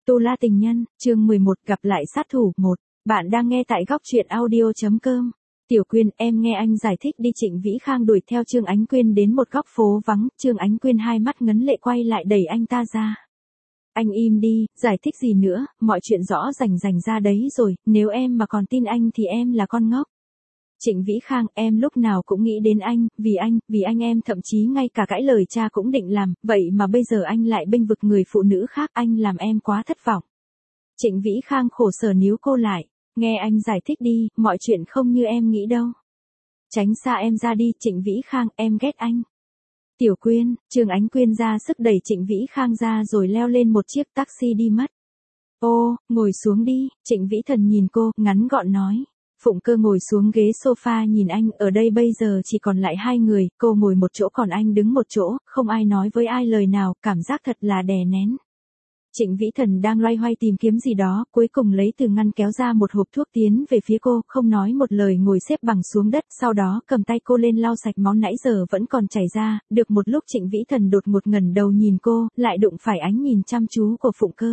Tu La Tình Nhân, chương 11 gặp lại sát thủ 1. Bạn đang nghe tại góc truyện audio.com. Tiểu Quyên, em nghe anh giải thích đi. Trịnh Vĩ Khang đuổi theo Trương Ánh Quyên đến một góc phố vắng, Trương Ánh Quyên hai mắt ngấn lệ quay lại đẩy anh ta ra. Anh im đi, giải thích gì nữa, mọi chuyện rõ rành ra đấy rồi, nếu em mà còn tin anh thì em là con ngốc. Trịnh Vĩ Khang, em lúc nào cũng nghĩ đến anh, vì anh em thậm chí ngay cả cãi lời cha cũng định làm, vậy mà bây giờ anh lại bênh vực người phụ nữ khác, anh làm em quá thất vọng. Trịnh Vĩ Khang khổ sở níu cô lại, nghe anh giải thích đi, mọi chuyện không như em nghĩ đâu. Tránh xa em ra đi, Trịnh Vĩ Khang, em ghét anh. Tiểu Quyên, Trương Ánh Quyên ra sức đẩy Trịnh Vĩ Khang ra rồi leo lên một chiếc taxi đi mất. Ô, ngồi xuống đi, Trịnh Vĩ Thần nhìn cô, ngắn gọn nói. Phụng Cơ ngồi xuống ghế sofa nhìn anh, ở đây bây giờ chỉ còn lại hai người, cô ngồi một chỗ còn anh đứng một chỗ, không ai nói với ai lời nào, cảm giác thật là đè nén. Trịnh Vĩ Thần đang loay hoay tìm kiếm gì đó, cuối cùng lấy từ ngăn kéo ra một hộp thuốc tiến về phía cô, không nói một lời ngồi xếp bằng xuống đất, sau đó cầm tay cô lên lau sạch máu nãy giờ vẫn còn chảy ra, được một lúc Trịnh Vĩ Thần đột ngột ngẩng đầu nhìn cô, lại đụng phải ánh nhìn chăm chú của Phụng Cơ.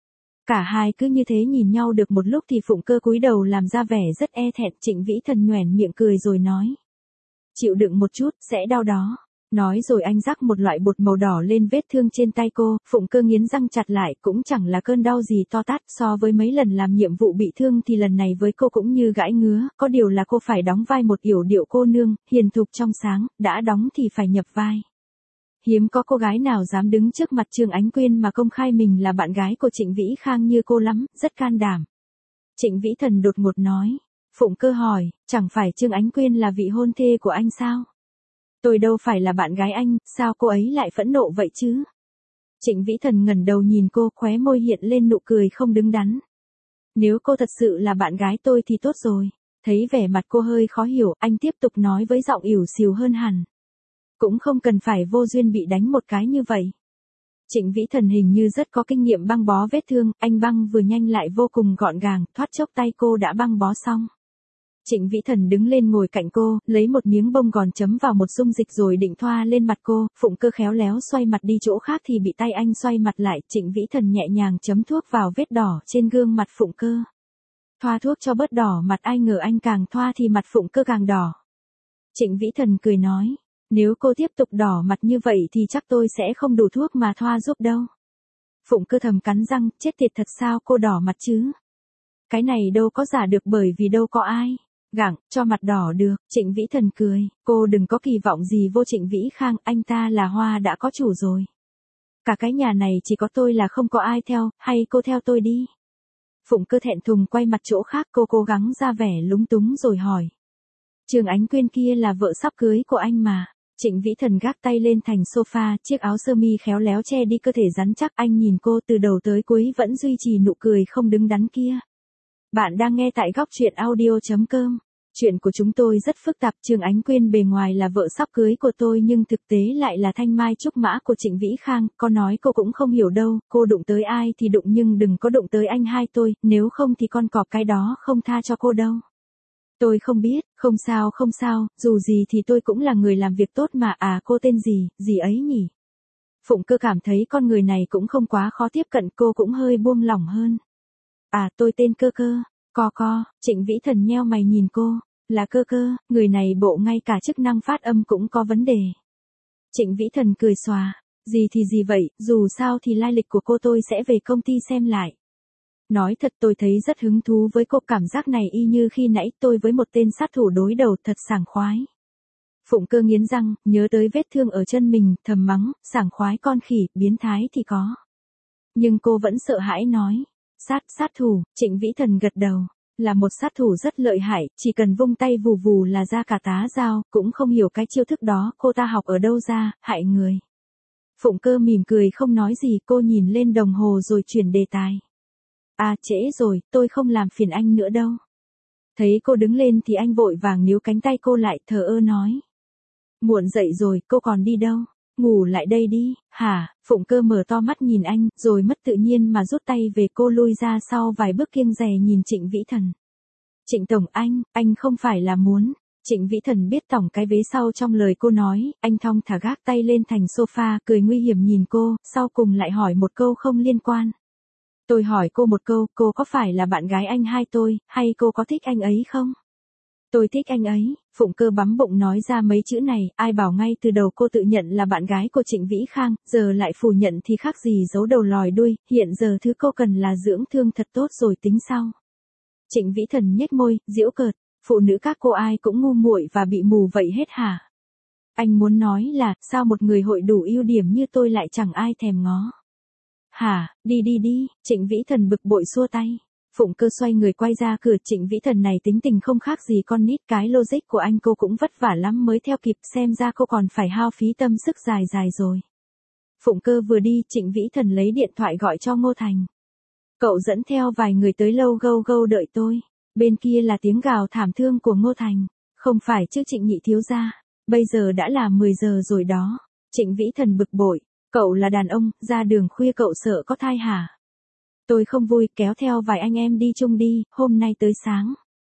Cả hai cứ như thế nhìn nhau được một lúc thì Phụng Cơ cúi đầu làm ra vẻ rất e thẹn, Trịnh Vĩ Thần nhoẻn miệng cười rồi nói. Chịu đựng một chút, sẽ đau đó. Nói rồi anh rắc một loại bột màu đỏ lên vết thương trên tay cô, Phụng Cơ nghiến răng chặt lại, cũng chẳng là cơn đau gì to tát, so với mấy lần làm nhiệm vụ bị thương thì lần này với cô cũng như gãi ngứa, có điều là cô phải đóng vai một yểu điệu cô nương, hiền thục trong sáng, đã đóng thì phải nhập vai. Hiếm có cô gái nào dám đứng trước mặt Trương Ánh Quyên mà công khai mình là bạn gái của Trịnh Vĩ Khang như cô lắm, rất can đảm. Trịnh Vĩ Thần đột ngột nói. Phụng Cơ hỏi, chẳng phải Trương Ánh Quyên là vị hôn thê của anh sao? Tôi đâu phải là bạn gái anh, sao cô ấy lại phẫn nộ vậy chứ? Trịnh Vĩ Thần ngẩng đầu nhìn cô, khóe môi hiện lên nụ cười không đứng đắn. Nếu cô thật sự là bạn gái tôi thì tốt rồi. Thấy vẻ mặt cô hơi khó hiểu, anh tiếp tục nói với giọng ỉu xìu hơn hẳn. Cũng không cần phải vô duyên bị đánh một cái như vậy. Trịnh Vĩ Thần hình như rất có kinh nghiệm băng bó vết thương, anh băng vừa nhanh lại vô cùng gọn gàng, thoát chốc tay cô đã băng bó xong. Trịnh Vĩ Thần đứng lên ngồi cạnh cô, lấy một miếng bông gòn chấm vào một dung dịch rồi định thoa lên mặt cô, Phụng Cơ khéo léo xoay mặt đi chỗ khác thì bị tay anh xoay mặt lại, Trịnh Vĩ Thần nhẹ nhàng chấm thuốc vào vết đỏ trên gương mặt Phụng Cơ. Thoa thuốc cho bớt đỏ mặt, ai ngờ anh càng thoa thì mặt Phụng Cơ càng đỏ. Trịnh Vĩ Thần cười nói, nếu cô tiếp tục đỏ mặt như vậy thì chắc tôi sẽ không đủ thuốc mà thoa giúp đâu. Phụng Cơ thầm cắn răng, chết tiệt thật sao cô đỏ mặt chứ? Cái này đâu có giả được bởi vì đâu có ai gặng cho mặt đỏ được. Trịnh Vĩ Thần cười, cô đừng có kỳ vọng gì vô Trịnh Vĩ Khang, anh ta là hoa đã có chủ rồi. Cả cái nhà này chỉ có tôi là không có ai theo, hay cô theo tôi đi. Phụng Cơ thẹn thùng quay mặt chỗ khác, cô cố gắng ra vẻ lúng túng rồi hỏi. Trương Ánh Quyên kia là vợ sắp cưới của anh mà. Trịnh Vĩ Thần gác tay lên thành sofa, chiếc áo sơ mi khéo léo che đi cơ thể rắn chắc, anh nhìn cô từ đầu tới cuối vẫn duy trì nụ cười không đứng đắn kia. Bạn đang nghe tại góc truyện audio.com. Chuyện của chúng tôi rất phức tạp, Trương Ánh Quyên bề ngoài là vợ sắp cưới của tôi nhưng thực tế lại là thanh mai trúc mã của Trịnh Vĩ Khang, có nói cô cũng không hiểu đâu, cô đụng tới ai thì đụng nhưng đừng có đụng tới anh hai tôi, nếu không thì con cọp cái đó không tha cho cô đâu. Tôi không biết, không sao, dù gì thì tôi cũng là người làm việc tốt mà. À, cô tên gì ấy nhỉ? Phụng Cơ cảm thấy con người này cũng không quá khó tiếp cận, cô cũng hơi buông lỏng hơn. À, tôi tên Cơ, Trịnh Vĩ Thần nheo mày nhìn cô, là Cơ, người này bộ ngay cả chức năng phát âm cũng có vấn đề. Trịnh Vĩ Thần cười xòa, gì thì gì vậy, dù sao thì lai lịch của cô tôi sẽ về công ty xem lại. Nói thật tôi thấy rất hứng thú với cô, cảm giác này y như khi nãy tôi với một tên sát thủ đối đầu, thật sảng khoái. Phụng Cơ nghiến răng, nhớ tới vết thương ở chân mình, thầm mắng, sảng khoái con khỉ, biến thái thì có. Nhưng cô vẫn sợ hãi nói, sát thủ. Trịnh Vĩ Thần gật đầu, là một sát thủ rất lợi hại, chỉ cần vung tay vù vù là ra cả tá dao, cũng không hiểu cái chiêu thức đó cô ta học ở đâu ra, hại người. Phụng Cơ mỉm cười không nói gì, cô nhìn lên đồng hồ rồi chuyển đề tài. À, trễ rồi, tôi không làm phiền anh nữa đâu. Thấy cô đứng lên thì anh vội vàng níu cánh tay cô lại, thờ ơ nói. Muộn dậy rồi, cô còn đi đâu? Ngủ lại đây đi. Hả? Phụng Cơ mở to mắt nhìn anh, rồi mất tự nhiên mà rút tay về, cô lui ra sau vài bước kiêng dè nhìn Trịnh Vĩ Thần. Trịnh tổng, anh không phải là muốn. Trịnh Vĩ Thần biết tổng cái vế sau trong lời cô nói, anh thong thả gác tay lên thành sofa, cười nguy hiểm nhìn cô, sau cùng lại hỏi một câu không liên quan. Tôi hỏi cô một câu, cô có phải là bạn gái anh hai tôi, hay cô có thích anh ấy không? Tôi thích anh ấy, Phụng Cơ bắm bụng nói ra mấy chữ này, ai bảo ngay từ đầu cô tự nhận là bạn gái của Trịnh Vĩ Khang, giờ lại phủ nhận thì khác gì giấu đầu lòi đuôi, hiện giờ thứ cô cần là dưỡng thương thật tốt rồi tính sau. Trịnh Vĩ Thần nhếch môi, giễu cợt, phụ nữ các cô ai cũng ngu muội và bị mù vậy hết hả? Anh muốn nói là, sao một người hội đủ ưu điểm như tôi lại chẳng ai thèm ngó? Hả, đi đi đi, Trịnh Vĩ Thần bực bội xua tay. Phụng Cơ xoay người quay ra cửa, Trịnh Vĩ Thần này tính tình không khác gì con nít, cái logic của anh cô cũng vất vả lắm mới theo kịp, xem ra cô còn phải hao phí tâm sức dài dài rồi. Phụng Cơ vừa đi, Trịnh Vĩ Thần lấy điện thoại gọi cho Ngô Thành. Cậu dẫn theo vài người tới lâu gâu gâu đợi tôi. Bên kia là tiếng gào thảm thương của Ngô Thành. Không phải chứ Trịnh nhị thiếu gia, bây giờ đã là 10 giờ rồi đó. Trịnh Vĩ Thần bực bội, cậu là đàn ông, ra đường khuya cậu sợ có thai hả? Tôi không vui, kéo theo vài anh em đi chung đi, hôm nay tới sáng.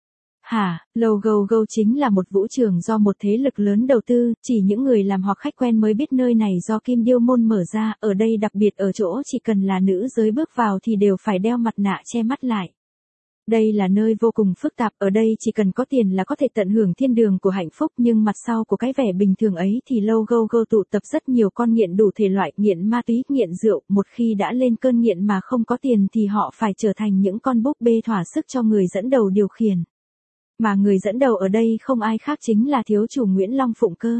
Hả, Lầu Gầu Gâu chính là một vũ trường do một thế lực lớn đầu tư, chỉ những người làm hoặc khách quen mới biết nơi này do Kim Điêu Môn mở ra, ở đây đặc biệt ở chỗ chỉ cần là nữ giới bước vào thì đều phải đeo mặt nạ che mắt lại. Đây là nơi vô cùng phức tạp, ở đây chỉ cần có tiền là có thể tận hưởng thiên đường của hạnh phúc, nhưng mặt sau của cái vẻ bình thường ấy thì Lâu Gâu Gâu tụ tập rất nhiều con nghiện đủ thể loại, nghiện ma túy, nghiện rượu, một khi đã lên cơn nghiện mà không có tiền thì họ phải trở thành những con búp bê thỏa sức cho người dẫn đầu điều khiển. Mà người dẫn đầu ở đây không ai khác chính là thiếu chủ Nguyễn Long Phụng Cơ.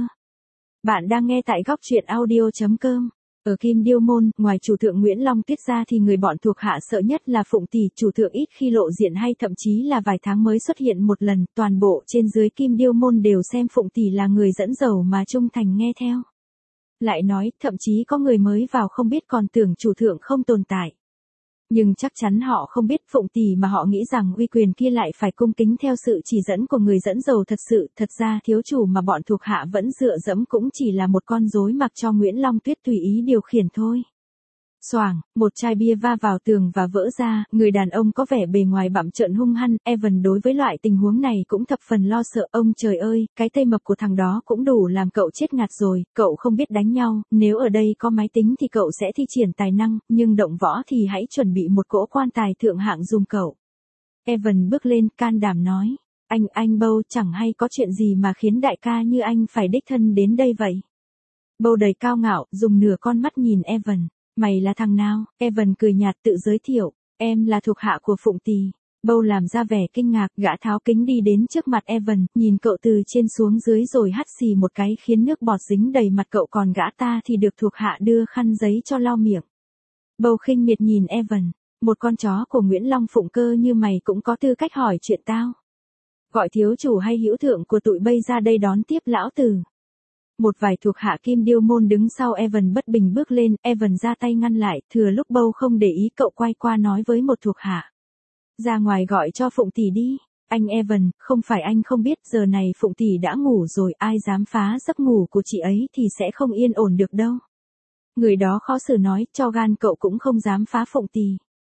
Bạn đang nghe tại góc truyện audio.com. Ở Kim Điêu Môn, ngoài chủ thượng Nguyễn Long Tuyết ra thì người bọn thuộc hạ sợ nhất là Phụng tỷ, chủ thượng ít khi lộ diện hay thậm chí là vài tháng mới xuất hiện một lần, toàn bộ trên dưới Kim Điêu Môn đều xem Phụng tỷ là người dẫn dầu mà trung thành nghe theo. Lại nói, thậm chí có người mới vào không biết còn tưởng chủ thượng không tồn tại. Nhưng chắc chắn họ không biết Phụng tỷ mà họ nghĩ rằng uy quyền kia lại phải cung kính theo sự chỉ dẫn của người dẫn dầu thật sự, thật ra thiếu chủ mà bọn thuộc hạ vẫn dựa dẫm cũng chỉ là một con rối mặc cho Nguyễn Long Tuyết tùy ý điều khiển thôi. Xoảng, một chai bia va vào tường và vỡ ra, người đàn ông có vẻ bề ngoài bặm trợn hung hăng, Evan đối với loại tình huống này cũng thập phần lo sợ, ông trời ơi, cái tay mập của thằng đó cũng đủ làm cậu chết ngạt rồi, cậu không biết đánh nhau, nếu ở đây có máy tính thì cậu sẽ thi triển tài năng, nhưng động võ thì hãy chuẩn bị một cỗ quan tài thượng hạng dùm cậu. Evan bước lên, can đảm nói, anh Bâu, chẳng hay có chuyện gì mà khiến đại ca như anh phải đích thân đến đây vậy. Bâu đầy cao ngạo, dùng nửa con mắt nhìn Evan. Mày là thằng nào? Evan cười nhạt tự giới thiệu, em là thuộc hạ của Phụng tỷ. Bâu làm ra vẻ kinh ngạc, gã tháo kính đi đến trước mặt Evan, nhìn cậu từ trên xuống dưới rồi hắt xì một cái khiến nước bọt dính đầy mặt cậu, còn gã ta thì được thuộc hạ đưa khăn giấy cho lau miệng. Bâu khinh miệt nhìn Evan, một con chó của Nguyễn Long Phụng Cơ như mày cũng có tư cách hỏi chuyện tao. Gọi thiếu chủ hay hữu thượng của tụi bây ra đây đón tiếp lão tử. Một vài thuộc hạ Kim Điêu Môn đứng sau Evan bất bình bước lên, Evan ra tay ngăn lại, thừa lúc Bâu không để ý cậu quay qua nói với một thuộc hạ. Ra ngoài gọi cho Phụng tỷ đi. Anh Evan, không phải anh không biết giờ này Phụng tỷ đã ngủ rồi, ai dám phá giấc ngủ của chị ấy thì sẽ không yên ổn được đâu. Người đó khó xử nói, cho gan cậu cũng không dám phá Phụng tỷ.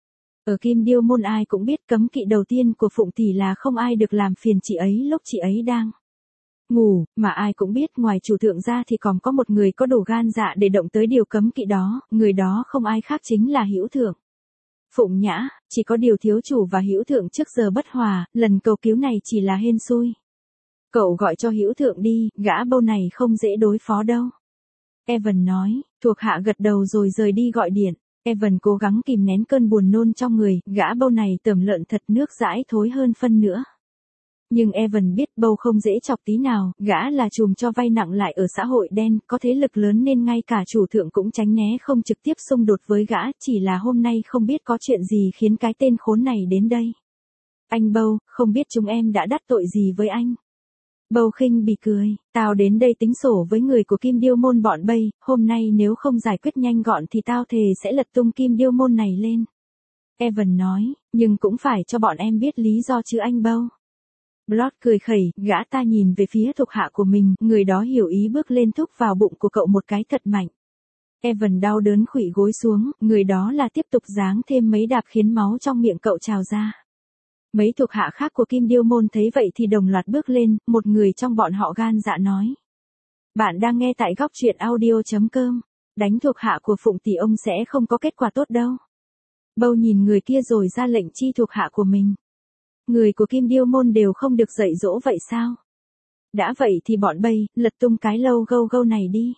Ở Kim Điêu Môn ai cũng biết cấm kỵ đầu tiên của Phụng tỷ là không ai được làm phiền chị ấy lúc chị ấy đang ngủ, mà ai cũng biết ngoài chủ thượng ra thì còn có một người có đủ gan dạ để động tới điều cấm kỵ đó, người đó không ai khác chính là hữu thượng. Phụng Nhã, chỉ có điều thiếu chủ và hữu thượng trước giờ bất hòa, lần cầu cứu này chỉ là hên xui. Cậu gọi cho hữu thượng đi, gã Bâu này không dễ đối phó đâu. Evan nói, thuộc hạ gật đầu rồi rời đi gọi điện. Evan cố gắng kìm nén cơn buồn nôn trong người, gã Bâu này tởm lợn thật, nước dãi thối hơn phân nữa. Nhưng Evan biết Bâu không dễ chọc tí nào, gã là trùm cho vay nặng lại ở xã hội đen, có thế lực lớn nên ngay cả chủ thượng cũng tránh né không trực tiếp xung đột với gã, chỉ là hôm nay không biết có chuyện gì khiến cái tên khốn này đến đây. Anh Bâu, không biết chúng em đã đắc tội gì với anh. Bâu khinh bỉ cười, tao đến đây tính sổ với người của Kim Điêu Môn bọn bây, hôm nay nếu không giải quyết nhanh gọn thì tao thề sẽ lật tung Kim Điêu Môn này lên. Evan nói, nhưng cũng phải cho bọn em biết lý do chứ anh Bâu. Blood cười khẩy, gã ta nhìn về phía thuộc hạ của mình, người đó hiểu ý bước lên thúc vào bụng của cậu một cái thật mạnh. Evan đau đớn khuỵu gối xuống, người đó là tiếp tục giáng thêm mấy đạp khiến máu trong miệng cậu trào ra. Mấy thuộc hạ khác của Kim Điêu Môn thấy vậy thì đồng loạt bước lên, một người trong bọn họ gan dạ nói. Bạn đang nghe tại góc truyện audio.com, đánh thuộc hạ của Phụng tỷ ông sẽ không có kết quả tốt đâu. Bâu nhìn người kia rồi ra lệnh chi thuộc hạ của mình. Người của Kim Điêu môn đều không được dạy dỗ vậy sao? Đã vậy thì bọn bây, lật tung cái logo này đi.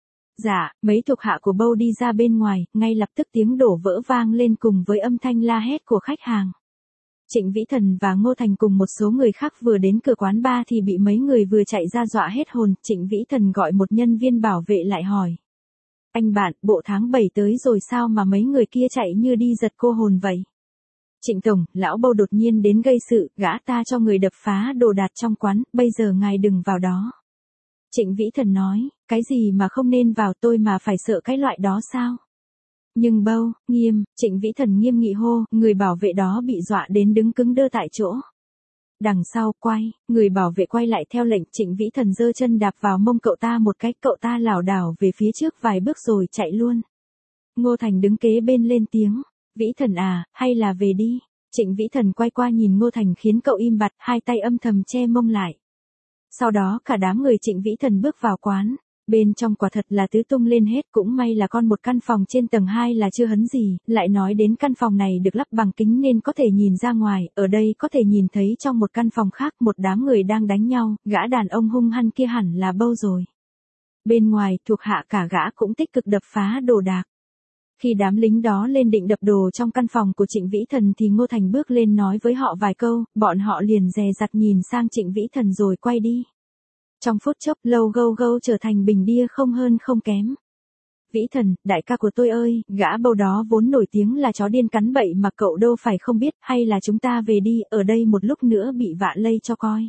Dạ, mấy thuộc hạ của Bâu đi ra bên ngoài, ngay lập tức tiếng đổ vỡ vang lên cùng với âm thanh la hét của khách hàng. Trịnh Vĩ Thần và Ngô Thành cùng một số người khác vừa đến cửa quán bar thì bị mấy người vừa chạy ra dọa hết hồn. Trịnh Vĩ Thần gọi một nhân viên bảo vệ lại hỏi. Anh bạn, bộ tháng 7 tới rồi sao mà mấy người kia chạy như đi giật cô hồn vậy? Trịnh Tổng, lão Bâu đột nhiên đến gây sự, gã ta cho người đập phá đồ đạc trong quán, bây giờ ngài đừng vào đó. Trịnh Vĩ Thần nói, cái gì mà không nên vào tôi mà phải sợ cái loại đó sao? Nhưng Bâu, nghiêm, Trịnh Vĩ Thần nghiêm nghị hô, người bảo vệ đó bị dọa đến đứng cứng đơ tại chỗ. Đằng sau, quay, người bảo vệ quay lại theo lệnh, Trịnh Vĩ Thần giơ chân đạp vào mông cậu ta một cái, cậu ta lảo đảo về phía trước vài bước rồi chạy luôn. Ngô Thành đứng kế bên lên tiếng, Vĩ Thần à, hay là về đi. Trịnh Vĩ Thần quay qua nhìn Ngô Thành khiến cậu im bặt, hai tay âm thầm che mông lại. Sau đó cả đám người Trịnh Vĩ Thần bước vào quán. Bên trong quả thật là tứ tung lên hết, cũng may là một căn phòng trên tầng 2 là chưa hấn gì, lại nói đến căn phòng này được lắp bằng kính nên có thể nhìn ra ngoài, ở đây có thể nhìn thấy trong một căn phòng khác một đám người đang đánh nhau, gã đàn ông hung hăng kia hẳn là Bâu rồi. Bên ngoài, thuộc hạ cả gã cũng tích cực đập phá đồ đạc. Khi đám lính đó lên định đập đồ trong căn phòng của Trịnh Vĩ Thần thì Ngô Thành bước lên nói với họ vài câu, bọn họ liền dè dặt nhìn sang Trịnh Vĩ Thần rồi quay đi. Trong phút chốc logo trở thành bình bia không hơn không kém. Vĩ Thần, đại ca của tôi ơi, gã Bâu đó vốn nổi tiếng là chó điên cắn bậy mà cậu đâu phải không biết, hay là chúng ta về đi, ở đây một lúc nữa bị vạ lây cho coi.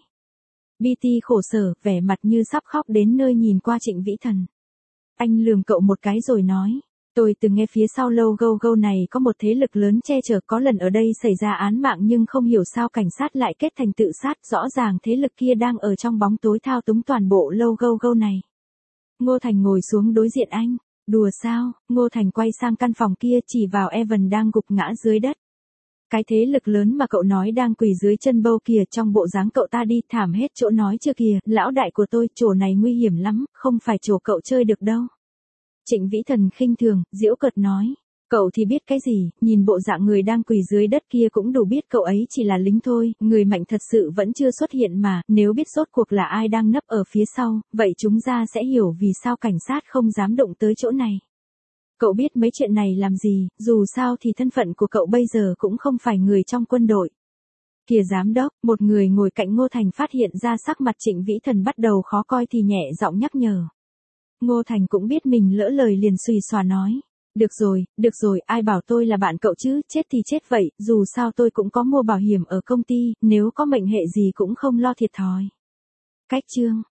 BT khổ sở, vẻ mặt như sắp khóc đến nơi nhìn qua Trịnh Vĩ Thần. Anh lườm cậu một cái rồi nói. Tôi từng nghe phía sau logo này có một thế lực lớn che chở, có lần ở đây xảy ra án mạng nhưng không hiểu sao cảnh sát lại kết thành tự sát, rõ ràng thế lực kia đang ở trong bóng tối thao túng toàn bộ logo này. Ngô Thành ngồi xuống đối diện anh, đùa sao? Ngô Thành quay sang căn phòng kia chỉ vào Evan đang gục ngã dưới đất. Cái thế lực lớn mà cậu nói đang quỳ dưới chân Bâu kìa, trong bộ dáng cậu ta đi thảm hết chỗ nói chưa kìa, lão đại của tôi, chỗ này nguy hiểm lắm, không phải chỗ cậu chơi được đâu. Trịnh Vĩ Thần khinh thường, giễu cợt nói, cậu thì biết cái gì, nhìn bộ dạng người đang quỳ dưới đất kia cũng đủ biết cậu ấy chỉ là lính thôi, người mạnh thật sự vẫn chưa xuất hiện mà, nếu biết rốt cuộc là ai đang nấp ở phía sau, vậy chúng ta sẽ hiểu vì sao cảnh sát không dám động tới chỗ này. Cậu biết mấy chuyện này làm gì, dù sao thì thân phận của cậu bây giờ cũng không phải người trong quân đội. Kìa giám đốc, một người ngồi cạnh Ngô Thành phát hiện ra sắc mặt Trịnh Vĩ Thần bắt đầu khó coi thì nhẹ giọng nhắc nhở. Ngô Thành cũng biết mình lỡ lời liền xùy xòa nói. Được rồi, ai bảo tôi là bạn cậu chứ, chết thì chết vậy, dù sao tôi cũng có mua bảo hiểm ở công ty, nếu có mệnh hệ gì cũng không lo thiệt thòi. Cách chương